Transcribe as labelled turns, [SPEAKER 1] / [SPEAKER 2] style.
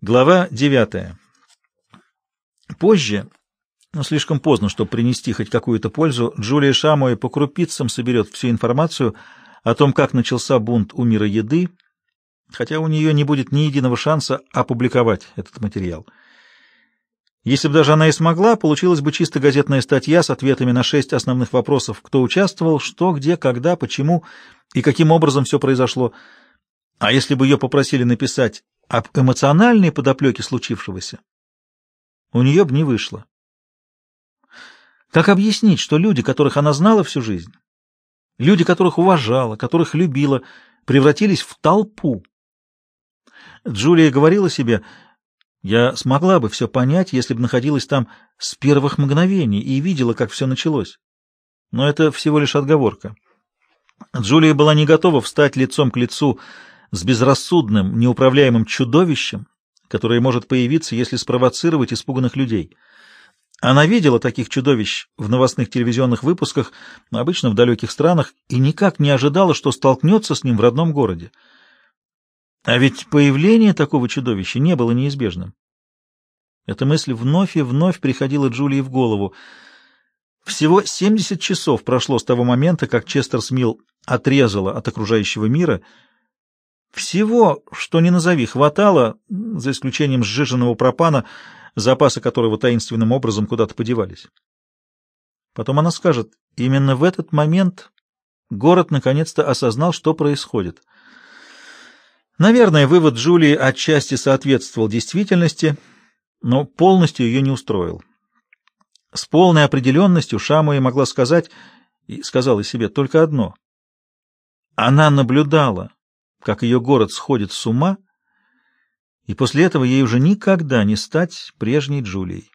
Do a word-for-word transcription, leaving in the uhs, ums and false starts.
[SPEAKER 1] Глава девятая. Позже, но слишком поздно, чтобы принести хоть какую-то пользу, Джулия Шамуэ по крупицам соберет всю информацию о том, как начался бунт у мира еды, хотя у нее не будет ни единого шанса опубликовать этот материал. Если бы даже она и смогла, получилась бы чисто газетная статья с ответами на шесть основных вопросов: кто участвовал, что, где, когда, почему и каким образом все произошло. А если бы ее попросили написать об эмоциональной подоплеке случившегося, у нее бы не вышло. Как объяснить, что люди, которых она знала всю жизнь, люди, которых уважала, которых любила, превратились в толпу? Джулия говорила себе: я смогла бы все понять, если бы находилась там с первых мгновений и видела, как все началось. Но это всего лишь отговорка. Джулия была не готова встать лицом к лицу с безрассудным, неуправляемым чудовищем, которое может появиться, если спровоцировать испуганных людей. Она видела таких чудовищ в новостных телевизионных выпусках, обычно в далеких странах, и никак не ожидала, что столкнется с ним в родном городе. А ведь появление такого чудовища не было неизбежным. Эта мысль вновь и вновь приходила Джулии в голову. Всего семьдесят часов прошло с того момента, как Честер Смил отрезала от окружающего мира. Всего, что ни назови, хватало, за исключением сжиженного пропана, запасы которого таинственным образом куда-то подевались. Потом она скажет: именно в этот момент город наконец-то осознал, что происходит. Наверное, вывод Джулии отчасти соответствовал действительности, но полностью ее не устроил. С полной определенностью Шамуэ могла сказать, и сказала себе только одно: она наблюдала, как ее город сходит с ума, и после этого ей уже никогда не стать прежней Джулией.